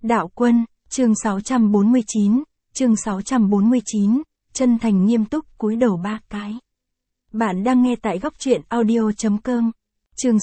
Đạo Quân, chương 649, chương 649, chân thành nghiêm túc cúi đầu 3 cái. Bạn đang nghe tại góc truyện audio.com, chương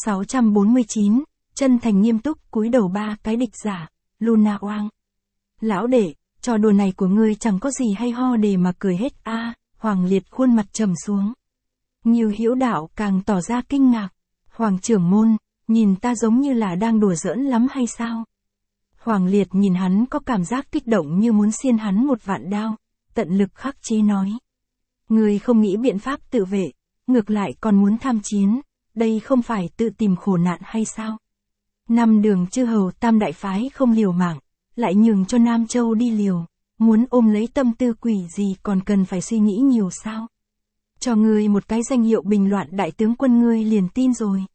649, chân thành nghiêm túc cúi đầu 3 cái. Địch giả, Luna Oang. Lão đệ, trò đùa này của ngươi chẳng có gì hay ho để mà cười hết a. Hoàng Liệt khuôn mặt trầm xuống. Ngưu Hữu Đạo càng tỏ ra kinh ngạc. Hoàng trưởng môn, nhìn ta giống như là đang đùa giỡn lắm hay sao? Hoàng Liệt nhìn hắn có cảm giác kích động như muốn xiên hắn một vạn đao, tận lực khắc chế nói. Ngươi không nghĩ biện pháp tự vệ, ngược lại còn muốn tham chiến, đây không phải tự tìm khổ nạn hay sao? Năm Đường chư hầu Tam đại phái không liều mạng, lại nhường cho Nam Châu đi liều, muốn ôm lấy tâm tư quỷ gì còn cần phải suy nghĩ nhiều sao? Cho ngươi một cái danh hiệu bình loạn đại tướng quân ngươi liền tin rồi.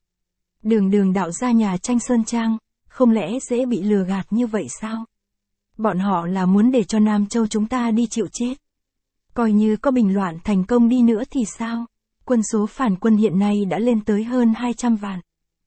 Đường đạo ra nhà tranh Sơn Trang, không lẽ dễ bị lừa gạt như vậy sao? Bọn họ là muốn để cho Nam Châu chúng ta đi chịu chết. Coi như có bình loạn thành công đi nữa thì sao? Quân số phản quân hiện nay đã lên tới hơn 200 vạn.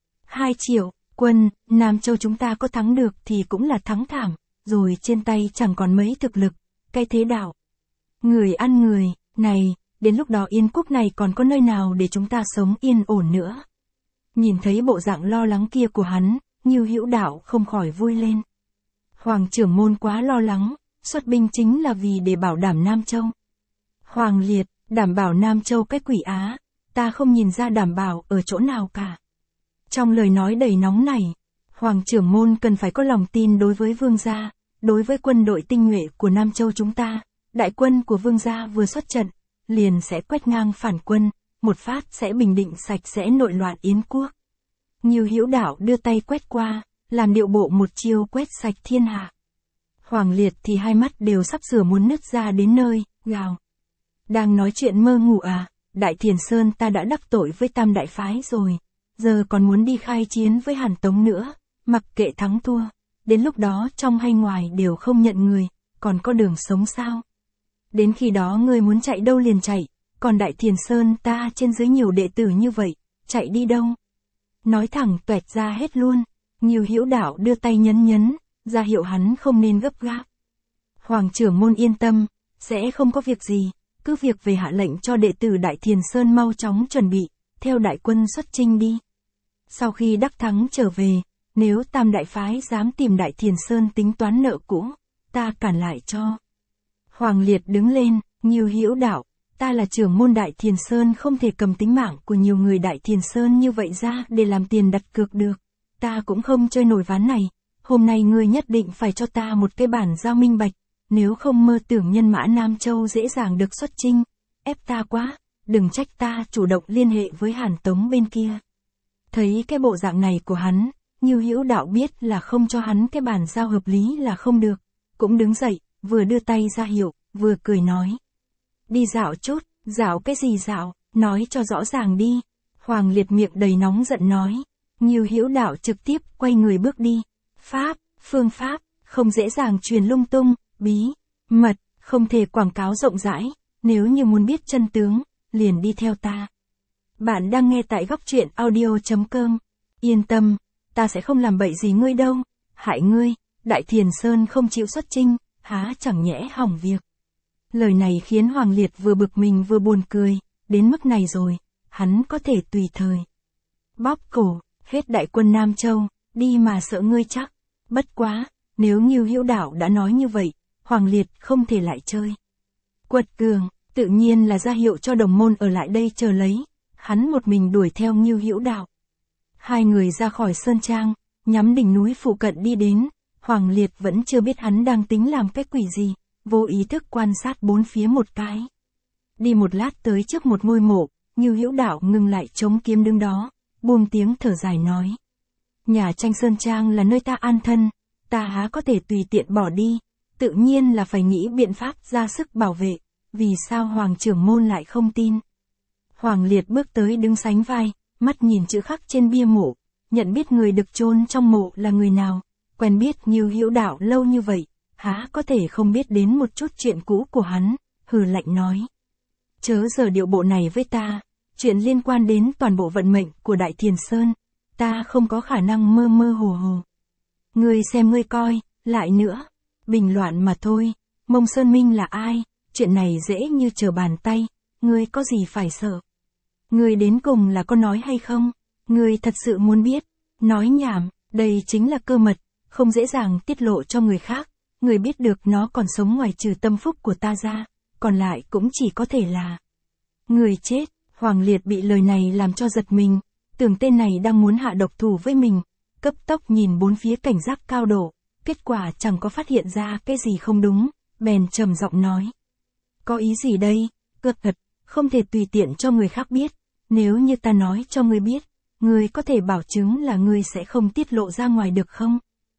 2 triệu, quân, Nam Châu chúng ta có thắng được thì cũng là thắng thảm, rồi trên tay chẳng còn mấy thực lực, cái thế đạo. Người ăn người, này, đến lúc đó Yên quốc này còn có nơi nào để chúng ta sống yên ổn nữa? Nhìn thấy bộ dạng lo lắng kia của hắn, Ngưu Hữu Đạo không khỏi vui lên. Hoàng trưởng môn quá lo lắng, xuất binh chính là vì để bảo đảm Nam Châu. Hoàng Liệt, đảm bảo Nam Châu cái quỷ á, ta không nhìn ra đảm bảo ở chỗ nào cả. Trong lời nói đầy nóng này, Hoàng trưởng môn cần phải có lòng tin đối với vương gia, đối với quân đội tinh nhuệ của Nam Châu chúng ta, đại quân của vương gia vừa xuất trận, liền sẽ quét ngang phản quân, một phát sẽ bình định sạch sẽ nội loạn Yến quốc. Ngưu Hữu Đạo đưa tay quét qua, làm điệu bộ một chiêu quét sạch thiên hạ. Hoàng Liệt thì hai mắt đều sắp sửa muốn nứt ra đến nơi, gào. Đang nói chuyện mơ ngủ à, Đại Thiền Sơn ta đã đắc tội với Tam đại phái rồi, giờ còn muốn đi khai chiến với Hàn Tống nữa, mặc kệ thắng thua, đến lúc đó trong hay ngoài đều không nhận người, còn có đường sống sao? Đến khi đó ngươi muốn chạy đâu liền chạy, còn Đại Thiền Sơn ta trên dưới nhiều đệ tử như vậy, chạy đi đâu? Nói thẳng toẹt ra hết luôn. Ngưu Hữu Đạo đưa tay nhấn, ra hiệu hắn không nên gấp gáp. Hoàng trưởng môn yên tâm, sẽ không có việc gì, cứ việc về hạ lệnh cho đệ tử Đại Thiền Sơn mau chóng chuẩn bị, theo đại quân xuất chinh đi. Sau khi đắc thắng trở về, nếu Tam đại phái dám tìm Đại Thiền Sơn tính toán nợ cũ, ta cản lại cho. Hoàng Liệt đứng lên, Ngưu Hữu Đạo, ta là trưởng môn Đại Thiền Sơn không thể cầm tính mạng của nhiều người Đại Thiền Sơn như vậy ra để làm tiền đặt cược được. Ta cũng không chơi nổi ván này, hôm nay ngươi nhất định phải cho ta một cái bản giao minh bạch, nếu không mơ tưởng nhân mã Nam Châu dễ dàng được xuất chinh, ép ta quá, đừng trách ta chủ động liên hệ với Hàn Tống bên kia. Thấy cái bộ dạng này của hắn, Ngưu Hữu Đạo biết là không cho hắn cái bản giao hợp lý là không được, cũng đứng dậy, vừa đưa tay ra hiệu, vừa cười nói. Đi dạo chút, dạo cái gì dạo, nói cho rõ ràng đi. Hoàng Liệt miệng đầy nóng giận nói. Ngưu Hữu Đạo trực tiếp quay người bước đi. Phương pháp, không dễ dàng truyền lung tung, bí, mật, không thể quảng cáo rộng rãi, nếu như muốn biết chân tướng, liền đi theo ta. Bạn đang nghe tại góc truyện audio.com. Yên tâm, ta sẽ không làm bậy gì ngươi đâu, hại ngươi, Đại Thiền Sơn không chịu xuất chinh, há chẳng nhẽ hỏng việc. Lời này khiến Hoàng Liệt vừa bực mình vừa buồn cười, đến mức này rồi, hắn có thể tùy thời bóp cổ, hết đại quân Nam Châu, đi mà sợ ngươi chắc. Bất quá, nếu Ngưu Hữu Đạo đã nói như vậy, Hoàng Liệt không thể lại chơi. Quật cường, tự nhiên là ra hiệu cho đồng môn ở lại đây chờ lấy, hắn một mình đuổi theo Ngưu Hữu Đạo. Hai người ra khỏi Sơn Trang, nhắm đỉnh núi phụ cận đi đến, Hoàng Liệt vẫn chưa biết hắn đang tính làm cái quỷ gì, vô ý thức quan sát bốn phía một cái. Đi một lát tới trước một ngôi mộ, Ngưu Hữu Đạo ngừng lại chống kiếm đứng đó, buông tiếng thở dài nói. Nhà tranh Sơn Trang là nơi ta an thân, ta há có thể tùy tiện bỏ đi, tự nhiên là phải nghĩ biện pháp ra sức bảo vệ, vì sao Hoàng trưởng môn lại không tin. Hoàng Liệt bước tới đứng sánh vai, mắt nhìn chữ khắc trên bia mộ, nhận biết người được chôn trong mộ là người nào, quen biết Ngưu Hữu Đạo lâu như vậy, há có thể không biết đến một chút chuyện cũ của hắn, hừ lạnh nói. Chớ giờ điệu bộ này với ta, chuyện liên quan đến toàn bộ vận mệnh của Đại Thiền Sơn, ta không có khả năng mơ mơ hồ hồ. Ngươi xem ngươi coi, Lại nữa, bình loạn mà thôi, Mông Sơn Minh là ai, chuyện này dễ như trở bàn tay, ngươi có gì phải sợ. Ngươi đến cùng là có nói hay không, ngươi thật sự muốn biết, nói nhảm, đây chính là cơ mật, không dễ dàng tiết lộ cho người khác, người biết được nó còn sống ngoài trừ tâm phúc của ta ra, còn lại cũng chỉ có thể là người chết. Hoàng Liệt bị lời này làm cho giật mình, tưởng tên này đang muốn hạ độc thủ với mình, cấp tốc nhìn bốn phía cảnh giác cao độ, kết quả chẳng có phát hiện ra cái gì không đúng, bèn trầm giọng nói. Có ý gì đây, cợt thật, không thể tùy tiện cho người khác biết, nếu như ta nói cho ngươi biết, ngươi có thể bảo chứng là ngươi sẽ không tiết lộ ra ngoài được không?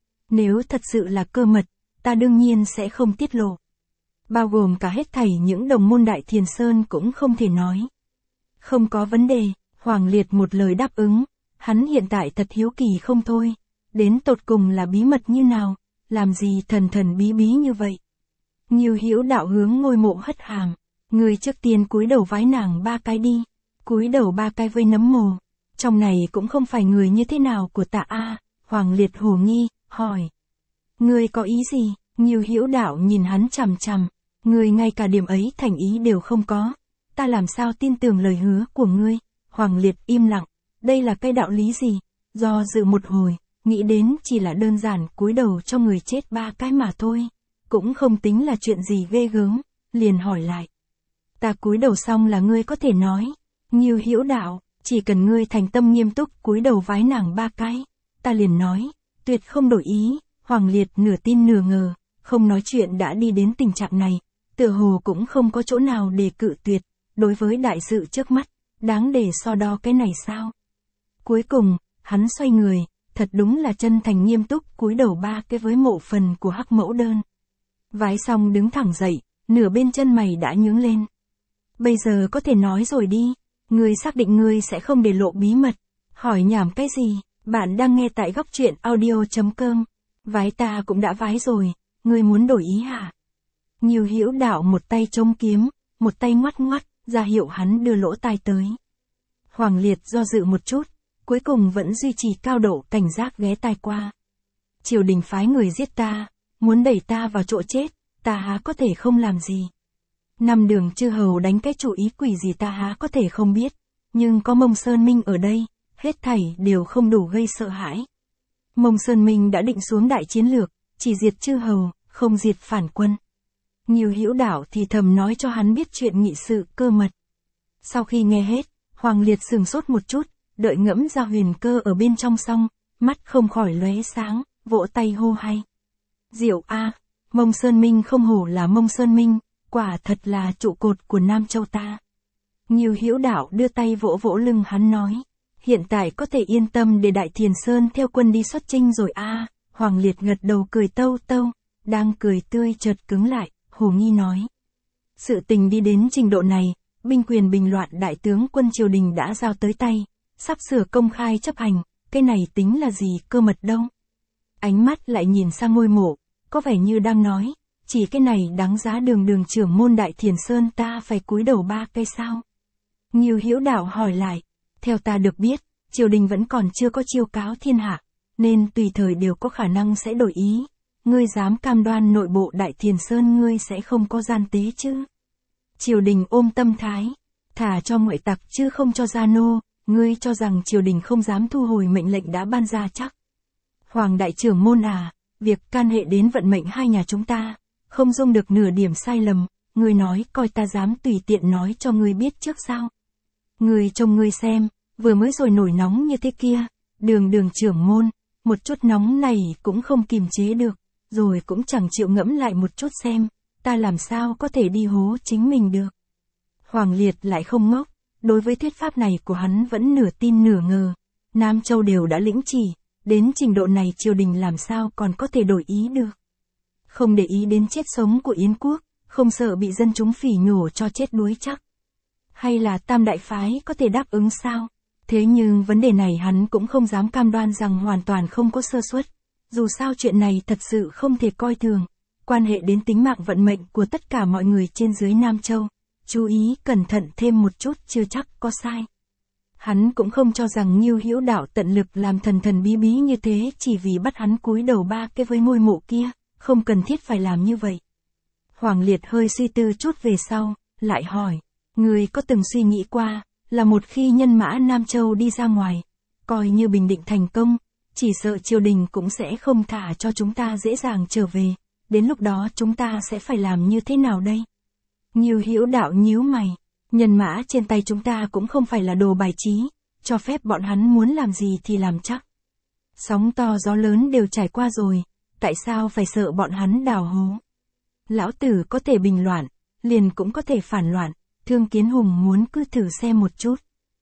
Nếu thật sự là cơ mật, ta đương nhiên sẽ không tiết lộ. Bao gồm cả hết thảy những đồng môn Đại Thiền Sơn cũng không thể nói. Không có vấn đề, Hoàng Liệt một lời đáp ứng, hắn hiện tại thật hiếu kỳ không thôi, đến tột cùng là bí mật như nào, làm gì thần thần bí bí như vậy. Ngưu Hữu Đạo hướng ngôi mộ hất hàm, người trước tiên cúi đầu vái nàng 3 cái đi, cúi đầu 3 cái với nấm mồ, trong này cũng không phải người như thế nào của ta a. Hoàng Liệt hồ nghi, hỏi. Ngươi có ý gì? Ngưu Hữu Đạo nhìn hắn chằm chằm, ngươi ngay cả điểm ấy thành ý đều không có, ta làm sao tin tưởng lời hứa của ngươi? Hoàng Liệt im lặng, đây là cái đạo lý gì? Do dự một hồi, nghĩ đến chỉ là đơn giản cúi đầu cho người chết 3 cái mà thôi, cũng không tính là chuyện gì ghê gớm, liền hỏi lại. Ta cúi đầu xong là ngươi có thể nói. Ngưu Hữu Đạo, chỉ cần ngươi thành tâm nghiêm túc cúi đầu vái nàng 3 cái, ta liền nói, tuyệt không đổi ý. Hoàng Liệt nửa tin nửa ngờ, không nói chuyện đã đi đến tình trạng này, tựa hồ cũng không có chỗ nào để cự tuyệt, đối với đại sự trước mắt, đáng để so đo cái này sao? Cuối cùng, hắn xoay người, thật đúng là chân thành nghiêm túc cúi đầu 3 cái với mộ phần của Hắc Mẫu Đơn. Vái xong đứng thẳng dậy, nửa bên chân mày đã nhướng lên. Bây giờ có thể nói rồi đi, ngươi xác định ngươi sẽ không để lộ bí mật, hỏi nhảm cái gì? Bạn đang nghe tại góc truyện audio.com. Vái ta cũng đã vái rồi, ngươi muốn đổi ý hả? Ngưu Hữu Đạo một tay chống kiếm, một tay ngoắt ngoắt, ra hiệu hắn đưa lỗ tai tới. Hoàng Liệt do dự một chút, cuối cùng vẫn duy trì cao độ cảnh giác ghé tai qua. Triều đình phái người giết ta, muốn đẩy ta vào chỗ chết, ta há có thể không làm gì. Năm Đường chư hầu đánh cái chủ ý quỷ gì ta há có thể không biết, nhưng có Mông Sơn Minh ở đây, hết thảy đều không đủ gây sợ hãi. Mông Sơn Minh đã định xuống đại chiến lược, chỉ diệt chư hầu, không diệt phản quân. Ngưu Hữu Đạo thì thầm nói cho hắn biết chuyện nghị sự cơ mật. Sau khi nghe hết, Hoàng Liệt sừng sốt một chút, đợi ngẫm ra huyền cơ ở bên trong xong, mắt không khỏi lóe sáng, vỗ tay hô hay. Diệu a, Mông Sơn Minh không hổ là Mông Sơn Minh, quả thật là trụ cột của Nam Châu ta. Ngưu Hữu Đạo đưa tay vỗ vỗ lưng hắn nói. Hiện tại có thể yên tâm để Đại Thiền Sơn theo quân đi xuất chinh rồi a. Hoàng Liệt gật đầu cười tâu tâu, đang cười tươi chợt cứng lại, hồ nghi nói. Sự tình đi đến trình độ này, binh quyền bình loạn đại tướng quân triều đình đã giao tới tay, sắp sửa công khai chấp hành, cái này tính là gì cơ mật đâu. Ánh mắt lại nhìn sang ngôi mộ, có vẻ như đang nói, chỉ cái này đáng giá đường trưởng môn Đại Thiền Sơn ta phải cúi đầu 3 cái sao. Ngưu Hữu Đạo hỏi lại. Theo ta được biết, triều đình vẫn còn chưa có chiêu cáo thiên hạ, nên tùy thời đều có khả năng sẽ đổi ý. Ngươi dám cam đoan nội bộ Đại Thiền Sơn ngươi sẽ không có gian tế chứ? Triều đình ôm tâm thái, thả cho ngoại tặc chứ không cho gia nô, ngươi cho rằng triều đình không dám thu hồi mệnh lệnh đã ban ra chắc? Hoàng đại trưởng môn à, việc can hệ đến vận mệnh hai nhà chúng ta, không dung được nửa điểm sai lầm, ngươi nói coi ta dám tùy tiện nói cho ngươi biết trước sao? Ngươi trông ngươi xem, vừa mới rồi nổi nóng như thế kia, đường trưởng môn, một chút nóng này cũng không kìm chế được, rồi cũng chẳng chịu ngẫm lại một chút xem, ta làm sao có thể đi hố chính mình được. Hoàng Liệt lại không ngốc, đối với thuyết pháp này của hắn vẫn nửa tin nửa ngờ, Nam Châu đều đã lĩnh chỉ, đến trình độ này triều đình làm sao còn có thể đổi ý được. Không để ý đến chết sống của Yến quốc, không sợ bị dân chúng phỉ nhổ cho chết đuối chắc. Hay là Tam Đại Phái có thể đáp ứng sao? Thế nhưng vấn đề này hắn cũng không dám cam đoan rằng hoàn toàn không có sơ suất. Dù sao chuyện này thật sự không thể coi thường, quan hệ đến tính mạng vận mệnh của tất cả mọi người trên dưới Nam Châu. Chú ý cẩn thận thêm một chút chưa chắc có sai. Hắn cũng không cho rằng Ngưu Hữu Đạo tận lực làm thần thần bí bí như thế chỉ vì bắt hắn cúi đầu ba cái với ngôi mộ kia, không cần thiết phải làm như vậy. Hoàng Liệt hơi suy tư chút về sau, lại hỏi, người có từng suy nghĩ qua, là một khi nhân mã Nam Châu đi ra ngoài, coi như bình định thành công, chỉ sợ triều đình cũng sẽ không thả cho chúng ta dễ dàng trở về, đến lúc đó chúng ta sẽ phải làm như thế nào đây? Ngưu Hữu Đạo nhíu mày, nhân mã trên tay chúng ta cũng không phải là đồ bài trí, cho phép bọn hắn muốn làm gì thì làm chắc. Sóng to gió lớn đều trải qua rồi, tại sao phải sợ bọn hắn đào hố? Lão tử có thể bình loạn, liền cũng có thể phản loạn, Thương Kiến Hùng muốn cứ thử xem một chút.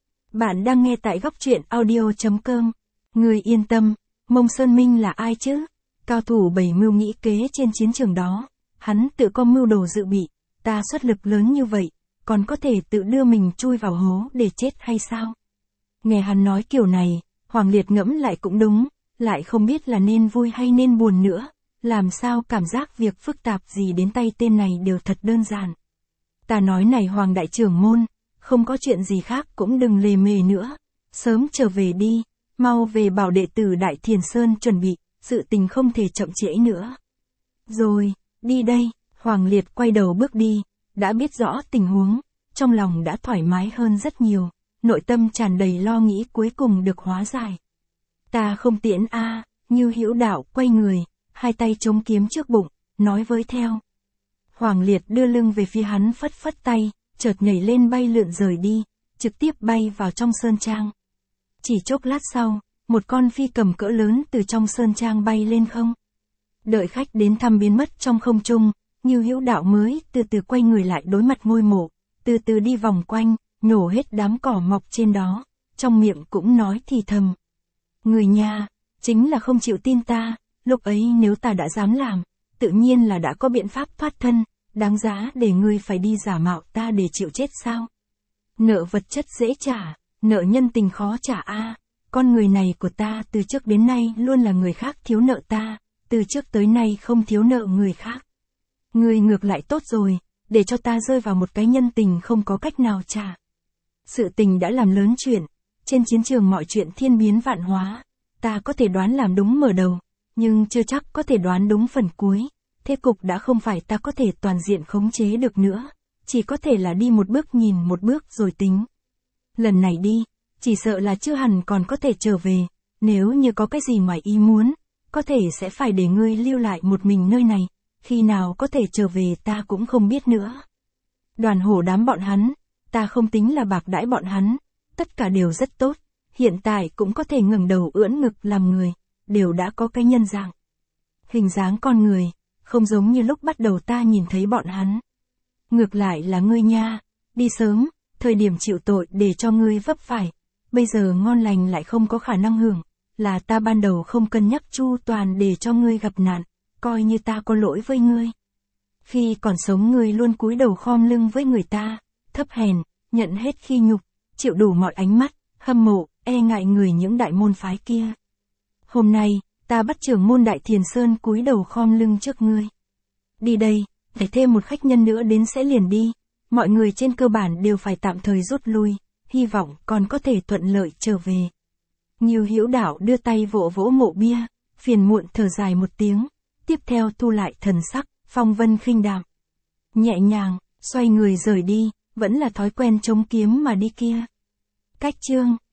Bạn đang nghe tại góc truyện audio.com. Người yên tâm, Mông Sơn Minh là ai chứ? Cao thủ bảy mưu nghĩ kế trên chiến trường đó, hắn tự có mưu đồ dự bị, ta xuất lực lớn như vậy, còn có thể tự đưa mình chui vào hố để chết hay sao? Nghe hắn nói kiểu này, Hoàng Liệt ngẫm lại cũng đúng, lại không biết là nên vui hay nên buồn nữa, làm sao cảm giác việc phức tạp gì đến tay tên này đều thật đơn giản. Ta nói này Hoàng đại trưởng môn, không có chuyện gì khác cũng đừng lề mề nữa, sớm trở về đi, mau về bảo đệ tử Đại Thiền Sơn chuẩn bị, sự tình không thể chậm trễ nữa. Rồi, đi đây, Hoàng Liệt quay đầu bước đi, đã biết rõ tình huống, trong lòng đã thoải mái hơn rất nhiều, nội tâm tràn đầy lo nghĩ cuối cùng được hóa giải. Ta không tiễn a, Ngưu Hữu Đạo quay người, hai tay chống kiếm trước bụng, nói với theo. Hoàng Liệt đưa lưng về phía hắn phất phất tay, chợt nhảy lên bay lượn rời đi, trực tiếp bay vào trong sơn trang. Chỉ chốc lát sau, một con phi cầm cỡ lớn từ trong sơn trang bay lên không. Đợi khách đến thăm biến mất trong không trung, Ngưu Hữu Đạo mới từ từ quay người lại đối mặt ngôi mộ, từ từ đi vòng quanh, nhổ hết đám cỏ mọc trên đó, trong miệng cũng nói thì thầm. Người nhà, chính là không chịu tin ta, lúc ấy nếu ta đã dám làm, tự nhiên là đã có biện pháp thoát thân, đáng giá để ngươi phải đi giả mạo ta để chịu chết sao? Nợ vật chất dễ trả, nợ nhân tình khó trả a. Con người này của ta từ trước đến nay luôn là người khác thiếu nợ ta, từ trước tới nay không thiếu nợ người khác. Ngươi ngược lại tốt rồi, để cho ta rơi vào một cái nhân tình không có cách nào trả. Sự tình đã làm lớn chuyện, trên chiến trường mọi chuyện thiên biến vạn hóa, ta có thể đoán làm đúng mở đầu, nhưng chưa chắc có thể đoán đúng phần cuối. Thế cục đã không phải ta có thể toàn diện khống chế được nữa, chỉ có thể là đi một bước nhìn một bước rồi tính. Lần này đi, chỉ sợ là chưa hẳn còn có thể trở về, nếu như có cái gì ngoài ý muốn, có thể sẽ phải để ngươi lưu lại một mình nơi này, khi nào có thể trở về ta cũng không biết nữa. Đoàn hổ đám bọn hắn, ta không tính là bạc đãi bọn hắn, tất cả đều rất tốt, hiện tại cũng có thể ngẩng đầu ưỡn ngực làm người, đều đã có cái nhân dạng. Hình dáng con người, không giống như lúc bắt đầu ta nhìn thấy bọn hắn. Ngược lại là ngươi nha, đi sớm, thời điểm chịu tội để cho ngươi vấp phải, bây giờ ngon lành lại không có khả năng hưởng, là ta ban đầu không cân nhắc chu toàn để cho ngươi gặp nạn, coi như ta có lỗi với ngươi. Khi còn sống ngươi luôn cúi đầu khom lưng với người ta, thấp hèn, nhận hết khi nhục, chịu đủ mọi ánh mắt, hâm mộ, e ngại người những đại môn phái kia. Hôm nay, ta bắt trưởng môn Đại Thiền Sơn cúi đầu khom lưng trước ngươi. Đi đây, để thêm một khách nhân nữa đến sẽ liền đi, mọi người trên cơ bản đều phải tạm thời rút lui, hy vọng còn có thể thuận lợi trở về. Ngưu Hữu Đạo đưa tay vỗ vỗ mộ bia, phiền muộn thở dài một tiếng, tiếp theo thu lại thần sắc, phong vân khinh đạm. Nhẹ nhàng, xoay người rời đi, vẫn là thói quen chống kiếm mà đi kia. Cách chương